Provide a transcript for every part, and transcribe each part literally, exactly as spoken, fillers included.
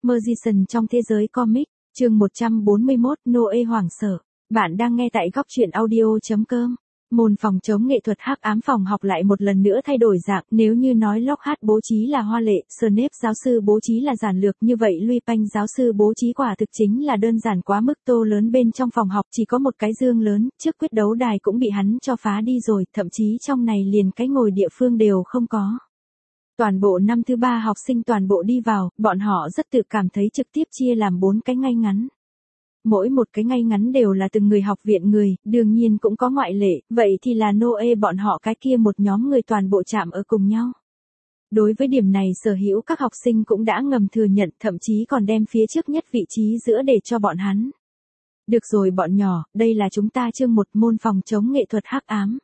Magician trong thế giới comic, chương một trăm bốn mươi mốt, Noe hoảng sợ. Bạn đang nghe tại góc truyện audio.com. Môn phòng chống nghệ thuật hắc ám phòng học lại một lần nữa thay đổi dạng, nếu như nói Lockhart bố trí là hoa lệ, Snape giáo sư bố trí là giản lược, như vậy Lupin giáo sư bố trí quả thực chính là đơn giản quá mức. Tô lớn bên trong phòng học chỉ có một cái giường lớn, trước quyết đấu đài cũng bị hắn cho phá đi rồi, thậm chí trong này liền cái ngồi địa phương đều không có. Toàn bộ năm thứ ba học sinh toàn bộ đi vào, bọn họ rất tự cảm thấy trực tiếp chia làm bốn cái ngay ngắn. Mỗi một cái ngay ngắn đều là từng người học viện người, đương nhiên cũng có ngoại lệ, vậy thì là Noe bọn họ cái kia một nhóm người toàn bộ chạm ở cùng nhau. Đối với điểm này sở hữu các học sinh cũng đã ngầm thừa nhận, thậm chí còn đem phía trước nhất vị trí giữa để cho bọn hắn. Được rồi bọn nhỏ, đây là chúng ta chương một môn phòng chống nghệ thuật hắc ám.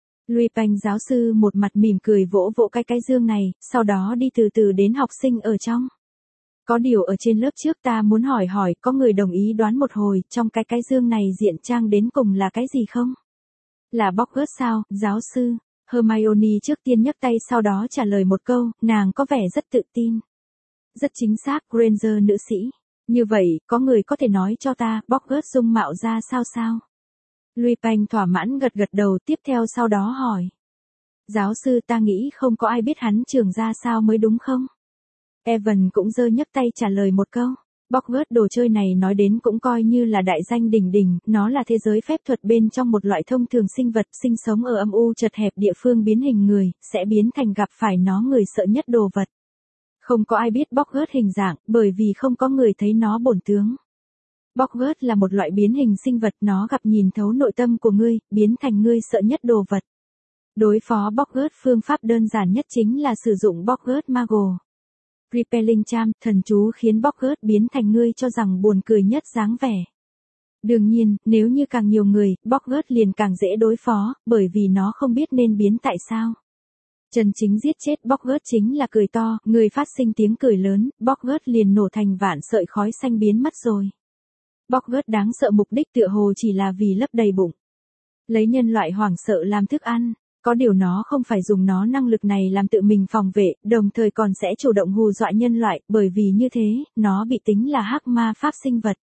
Lupin giáo sư một mặt mỉm cười vỗ vỗ cái cái dương này, sau đó đi từ từ đến học sinh ở trong. Có điều ở trên lớp trước ta muốn hỏi hỏi, có người đồng ý đoán một hồi, trong cái cái dương này diện trang đến cùng là cái gì không? Là Hogwarts sao, giáo sư? Hermione trước tiên nhấc tay sau đó trả lời một câu, nàng có vẻ rất tự tin. Rất chính xác, Granger nữ sĩ. Như vậy, có người có thể nói cho ta, Hogwarts dung mạo ra sao sao? Lupin thỏa mãn gật gật đầu, tiếp theo sau đó hỏi. Giáo sư, ta nghĩ không có ai biết hắn trường ra sao mới đúng không? Evan cũng giơ nhấc tay trả lời một câu. Hogwarts đồ chơi này nói đến cũng coi như là đại danh đỉnh đỉnh, nó là thế giới phép thuật bên trong một loại thông thường sinh vật sinh sống ở âm u chật hẹp địa phương biến hình người, sẽ biến thành gặp phải nó người sợ nhất đồ vật. Không có ai biết Hogwarts hình dạng, bởi vì không có người thấy nó bổn tướng. Hogwarts là một loại biến hình sinh vật, nó gặp nhìn thấu nội tâm của ngươi, biến thành ngươi sợ nhất đồ vật. Đối phó Hogwarts phương pháp đơn giản nhất chính là sử dụng Hogwarts Mago. Repelling Charm, thần chú khiến Hogwarts biến thành ngươi cho rằng buồn cười nhất dáng vẻ. Đương nhiên, nếu như càng nhiều người, Hogwarts liền càng dễ đối phó, bởi vì nó không biết nên biến tại sao. Chân chính giết chết Hogwarts chính là cười to, người phát sinh tiếng cười lớn, Hogwarts liền nổ thành vạn sợi khói xanh biến mất rồi. Hogwarts đáng sợ mục đích tựa hồ chỉ là vì lấp đầy bụng. Lấy nhân loại hoảng sợ làm thức ăn. Có điều nó không phải dùng nó năng lực này làm tự mình phòng vệ, đồng thời còn sẽ chủ động hù dọa nhân loại, bởi vì như thế, nó bị tính là hắc ma pháp sinh vật.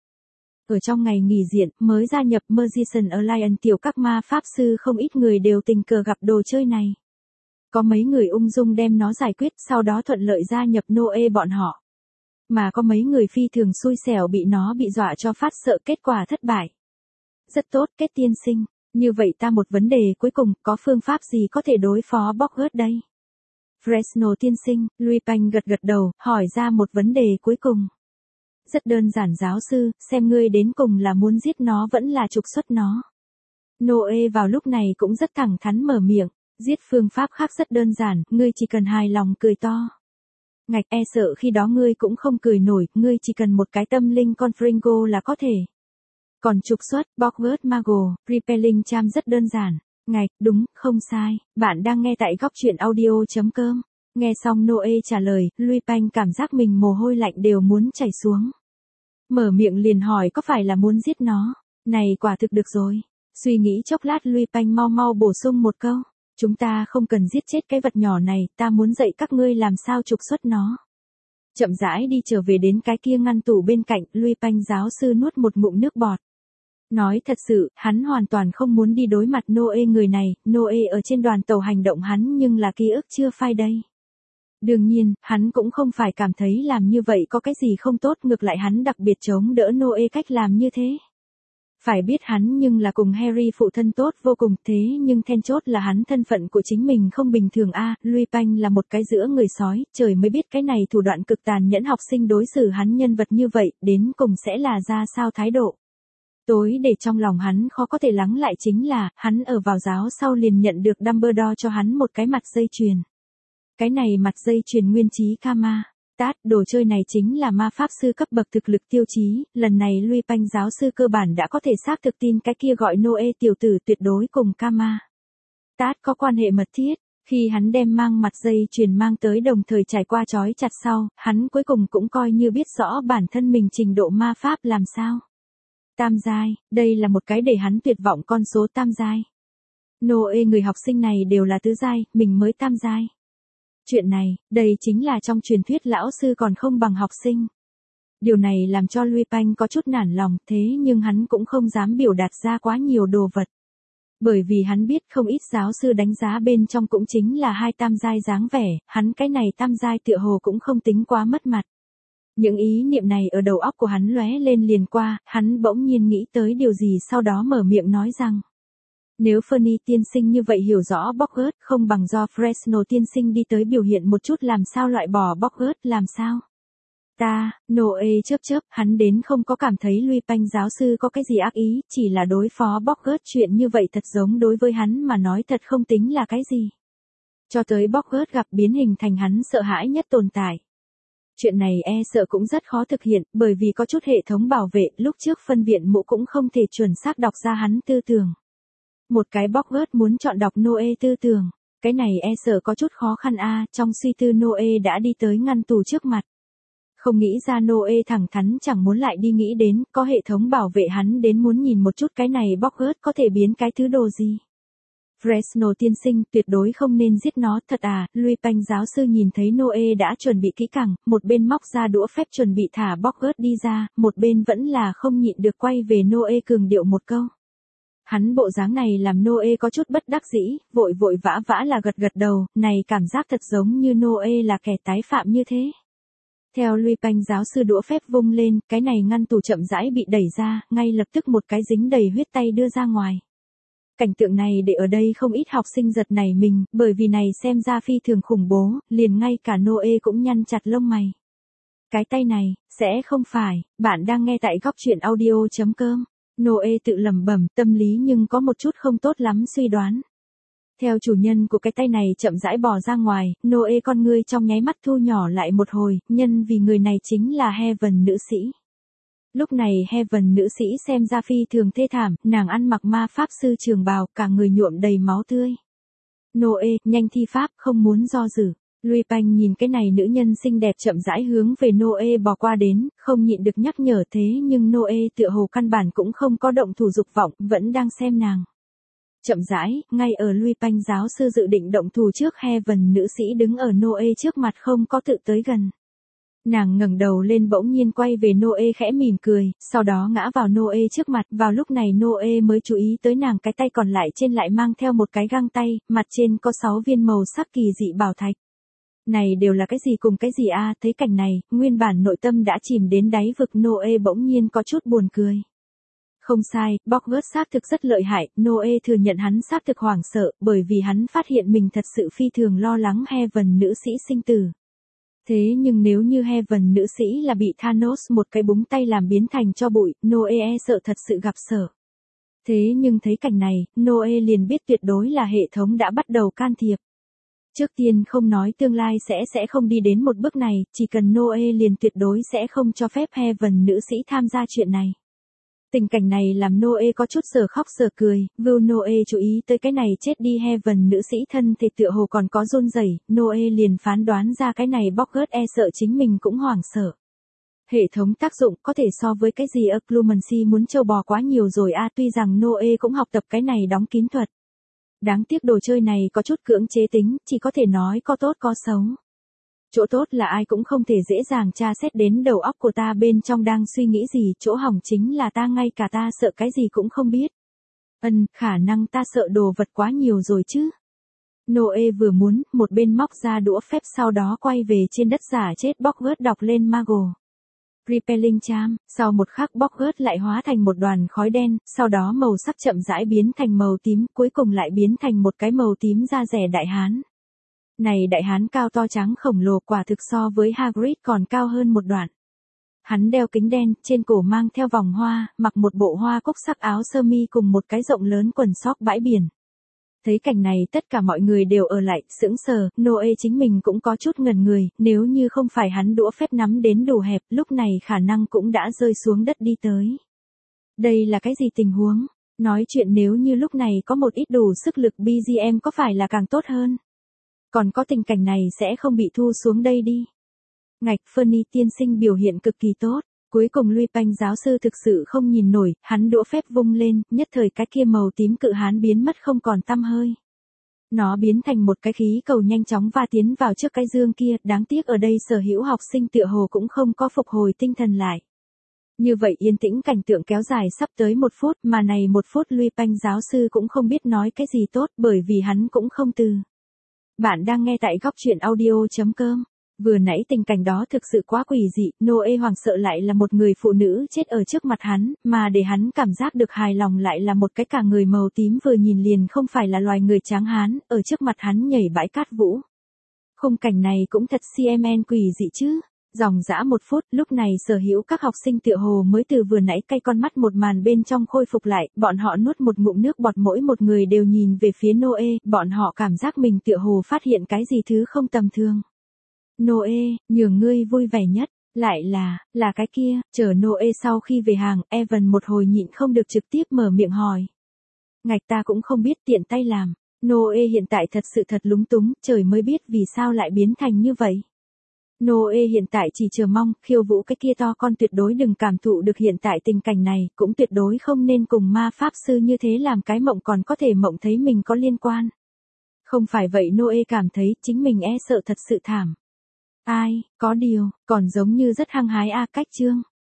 Ở trong ngày nghỉ diện, mới gia nhập Magician Alliance tiểu các ma pháp sư không ít người đều tình cờ gặp đồ chơi này. Có mấy người ung dung đem nó giải quyết, sau đó thuận lợi gia nhập Noe bọn họ. Mà có mấy người phi thường xui xẻo bị nó bị dọa cho phát sợ, kết quả thất bại. Rất tốt, Kết tiên sinh. Như vậy ta một vấn đề cuối cùng, có phương pháp gì có thể đối phó Hogwarts đây? Fresno tiên sinh, Lupin gật gật đầu, hỏi ra một vấn đề cuối cùng. Rất đơn giản giáo sư, xem ngươi đến cùng là muốn giết nó vẫn là trục xuất nó. Noe vào lúc này cũng rất thẳng thắn mở miệng, giết phương pháp khác rất đơn giản, ngươi chỉ cần hài lòng cười to. Ngạch e sợ khi đó ngươi cũng không cười nổi, ngươi chỉ cần một cái tâm linh con Fringo là có thể. Còn trục xuất, Hogwarts Mago, Repelling Charm rất đơn giản. Ngạch, đúng, không sai, bạn đang nghe tại góc truyện audio.com. Nghe xong Noe trả lời, Lupin cảm giác mình mồ hôi lạnh đều muốn chảy xuống. Mở miệng liền hỏi có phải là muốn giết nó? Này quả thực được rồi. Suy nghĩ chốc lát Lupin mau mau bổ sung một câu. Chúng ta không cần giết chết cái vật nhỏ này, ta muốn dạy các ngươi làm sao trục xuất nó. Chậm rãi đi trở về đến cái kia ngăn tủ bên cạnh, Lupin giáo sư nuốt một ngụm nước bọt. Nói thật sự, hắn hoàn toàn không muốn đi đối mặt Noe người này, Noe ở trên đoàn tàu hành động hắn nhưng là ký ức chưa phai đây. Đương nhiên, hắn cũng không phải cảm thấy làm như vậy có cái gì không tốt, ngược lại hắn đặc biệt chống đỡ Noe cách làm như thế. Phải biết hắn nhưng là cùng Harry phụ thân tốt vô cùng, thế nhưng then chốt là hắn thân phận của chính mình không bình thường a. À, Lupin là một cái giữa người sói, trời mới biết cái này thủ đoạn cực tàn nhẫn học sinh đối xử hắn nhân vật như vậy, đến cùng sẽ là ra sao thái độ. Tối để trong lòng hắn khó có thể lắng lại chính là, hắn ở vào giáo sau liền nhận được Dumbledore cho hắn một cái mặt dây chuyền. Cái này mặt dây chuyền nguyên chí Karma. Tát, đồ chơi này chính là ma pháp sư cấp bậc thực lực tiêu chí, lần này Lupin giáo sư cơ bản đã có thể xác thực tin cái kia gọi Noe tiểu tử tuyệt đối cùng Karma. Tát có quan hệ mật thiết, khi hắn đem mang mặt dây chuyền mang tới đồng thời trải qua trói chặt sau, hắn cuối cùng cũng coi như biết rõ bản thân mình trình độ ma pháp làm sao. Tam giai, đây là một cái để hắn tuyệt vọng con số tam giai. Noe người học sinh này đều là tứ giai, mình mới tam giai. Chuyện này, đây chính là trong truyền thuyết lão sư còn không bằng học sinh. Điều này làm cho Lui Panh có chút nản lòng, thế nhưng hắn cũng không dám biểu đạt ra quá nhiều đồ vật. Bởi vì hắn biết không ít giáo sư đánh giá bên trong cũng chính là hai tam giai dáng vẻ, hắn cái này tam giai tựa hồ cũng không tính quá mất mặt. Những ý niệm này ở đầu óc của hắn lóe lên liền qua, hắn bỗng nhiên nghĩ tới điều gì sau đó mở miệng nói rằng. Nếu Fernie tiên sinh như vậy hiểu rõ Bogart, không bằng do Fresno tiên sinh đi tới biểu hiện một chút làm sao loại bỏ Bogart làm sao. Ta, Noe chớp chớp, hắn đến không có cảm thấy Lui Panh giáo sư có cái gì ác ý, chỉ là đối phó Bogart chuyện như vậy thật giống đối với hắn mà nói thật không tính là cái gì. Cho tới Bogart gặp biến hình thành hắn sợ hãi nhất tồn tại. Chuyện này e sợ cũng rất khó thực hiện, bởi vì có chút hệ thống bảo vệ, lúc trước phân viện mũ cũng không thể chuẩn xác đọc ra hắn tư tưởng. Một cái Bogart muốn chọn đọc Noe tư tưởng, cái này e sợ có chút khó khăn a. Trong suy tư Noe đã đi tới ngăn tủ trước mặt. Không nghĩ ra Noe thẳng thắn chẳng muốn lại đi nghĩ đến, có hệ thống bảo vệ hắn đến muốn nhìn một chút cái này Bogart có thể biến cái thứ đồ gì. Fresno tiên sinh, tuyệt đối không nên giết nó, thật à. Lui Panh giáo sư nhìn thấy Noe đã chuẩn bị kỹ càng, một bên móc ra đũa phép chuẩn bị thả Bogart đi ra, một bên vẫn là không nhịn được quay về Noe cường điệu một câu. Hắn bộ dáng này làm Noe có chút bất đắc dĩ, vội vội vã vã là gật gật đầu, này cảm giác thật giống như Noe là kẻ tái phạm như thế. Theo Lui Panh giáo sư đũa phép vung lên, cái này ngăn tủ chậm rãi bị đẩy ra, ngay lập tức một cái dính đầy huyết tay đưa ra ngoài. Cảnh tượng này để ở đây không ít học sinh giật nảy mình, bởi vì này xem ra phi thường khủng bố, liền ngay cả Noe cũng nhăn chặt lông mày. Cái tay này, sẽ không phải, bạn đang nghe tại góc truyện audio chấm com. Noe tự lẩm bẩm, tâm lý nhưng có một chút không tốt lắm suy đoán. Theo chủ nhân của cái tay này chậm rãi bò ra ngoài, Noe con ngươi trong nháy mắt thu nhỏ lại một hồi, nhân vì người này chính là Heaven nữ sĩ. Lúc này Heaven nữ sĩ xem ra phi thường thê thảm, nàng ăn mặc ma pháp sư trường bào, cả người nhuộm đầy máu tươi. Noe, nhanh thi pháp, không muốn do dự. Lui Panh nhìn cái này nữ nhân xinh đẹp chậm rãi hướng về Noe bò qua đến, không nhịn được nhắc nhở thế nhưng Noe tựa hồ căn bản cũng không có động thủ dục vọng, vẫn đang xem nàng. Chậm rãi, ngay ở Lui Panh giáo sư dự định động thủ trước Heaven nữ sĩ đứng ở Noe trước mặt không có tự tới gần. Nàng ngẩng đầu lên bỗng nhiên quay về Noe khẽ mỉm cười, sau đó ngã vào Noe trước mặt, vào lúc này Noe mới chú ý tới nàng cái tay còn lại trên lại mang theo một cái găng tay, mặt trên có sáu viên màu sắc kỳ dị bảo thạch. Này đều là cái gì cùng cái gì a? Thấy cảnh này, nguyên bản nội tâm đã chìm đến đáy vực Noe bỗng nhiên có chút buồn cười. Không sai, Bogart xác thực rất lợi hại, Noe thừa nhận hắn xác thực hoảng sợ, bởi vì hắn phát hiện mình thật sự phi thường lo lắng Heaven nữ sĩ sinh tử. Thế nhưng nếu như Heaven nữ sĩ là bị Thanos một cái búng tay làm biến thành cho bụi, Noe e sợ thật sự gặp sợ. Thế nhưng thấy cảnh này, Noe liền biết tuyệt đối là hệ thống đã bắt đầu can thiệp. Trước tiên không nói tương lai sẽ sẽ không đi đến một bước này, chỉ cần Noe liền tuyệt đối sẽ không cho phép Heaven nữ sĩ tham gia chuyện này. Tình cảnh này làm Noe có chút giờ khóc giờ cười, vưu Noe chú ý tới cái này chết đi Heaven nữ sĩ thân thì tựa hồ còn có run rẩy, Noe liền phán đoán ra cái này Bogart e sợ chính mình cũng hoảng sợ. Hệ thống tác dụng có thể so với cái gì Occlumency muốn trâu bò quá nhiều rồi a. Tuy rằng Noe cũng học tập cái này đóng kín thuật. Đáng tiếc đồ chơi này có chút cưỡng chế tính, chỉ có thể nói có tốt có xấu. Chỗ tốt là ai cũng không thể dễ dàng tra xét đến đầu óc của ta bên trong đang suy nghĩ gì, chỗ hỏng chính là ta ngay cả ta sợ cái gì cũng không biết. Ừm, khả năng ta sợ đồ vật quá nhiều rồi chứ. Noe vừa muốn, một bên móc ra đũa phép sau đó quay về trên đất giả chết Bogart đọc lên Mago. Repelling Charm, sau một khắc Bogart lại hóa thành một đoàn khói đen, sau đó màu sắc chậm rãi biến thành màu tím, cuối cùng lại biến thành một cái màu tím da rẻ đại hán. Này đại hán cao to trắng khổng lồ quả thực so với Hagrid còn cao hơn một đoạn. Hắn đeo kính đen, trên cổ mang theo vòng hoa, mặc một bộ hoa cúc sắc áo sơ mi cùng một cái rộng lớn quần sóc bãi biển. Thấy cảnh này tất cả mọi người đều ở lại, sững sờ, Noe chính mình cũng có chút ngẩn người, nếu như không phải hắn đũa phép nắm đến đủ hẹp, lúc này khả năng cũng đã rơi xuống đất đi tới. Đây là cái gì tình huống? Nói chuyện nếu như lúc này có một ít đủ sức lực bê giê em có phải là càng tốt hơn? Còn có tình cảnh này sẽ không bị thu xuống đây đi. Ngạch Fernie tiên sinh biểu hiện cực kỳ tốt. Cuối cùng Lui Panh giáo sư thực sự không nhìn nổi, hắn đũa phép vung lên, nhất thời cái kia màu tím cự hán biến mất không còn tăm hơi. Nó biến thành một cái khí cầu nhanh chóng va tiến vào trước cái dương kia, đáng tiếc ở đây sở hữu học sinh tựa hồ cũng không có phục hồi tinh thần lại. Như vậy yên tĩnh cảnh tượng kéo dài sắp tới một phút, mà này một phút Lui Panh giáo sư cũng không biết nói cái gì tốt, bởi vì hắn cũng không từ. Bạn đang nghe tại góc truyện audio.com. Vừa nãy tình cảnh đó thực sự quá quỷ dị, Noe hoảng sợ lại là một người phụ nữ chết ở trước mặt hắn, mà để hắn cảm giác được hài lòng lại là một cái cả người màu tím vừa nhìn liền không phải là loài người tráng hán, ở trước mặt hắn nhảy bãi cát vũ. Khung cảnh này cũng thật xê em en quỷ dị chứ. Dòng dã một phút, lúc này sở hữu các học sinh tựa hồ mới từ vừa nãy cay con mắt một màn bên trong khôi phục lại, bọn họ nuốt một ngụm nước bọt, mỗi một người đều nhìn về phía Noe, bọn họ cảm giác mình tựa hồ phát hiện cái gì thứ không tầm thường. Noe, nhường ngươi vui vẻ nhất, lại là, là cái kia, chờ Noe sau khi về hàng, Evan một hồi nhịn không được trực tiếp mở miệng hỏi. Ngạch ta cũng không biết, tiện tay làm. Noe hiện tại thật sự thật lúng túng, trời mới biết vì sao lại biến thành như vậy. Noe hiện tại chỉ chờ mong, khiêu vũ cái kia to con tuyệt đối đừng cảm thụ được hiện tại tình cảnh này, cũng tuyệt đối không nên cùng ma pháp sư như thế làm cái mộng còn có thể mộng thấy mình có liên quan. Không phải vậy Noe cảm thấy chính mình e sợ thật sự thảm. Ai, có điều, còn giống như rất hăng hái a cách chương.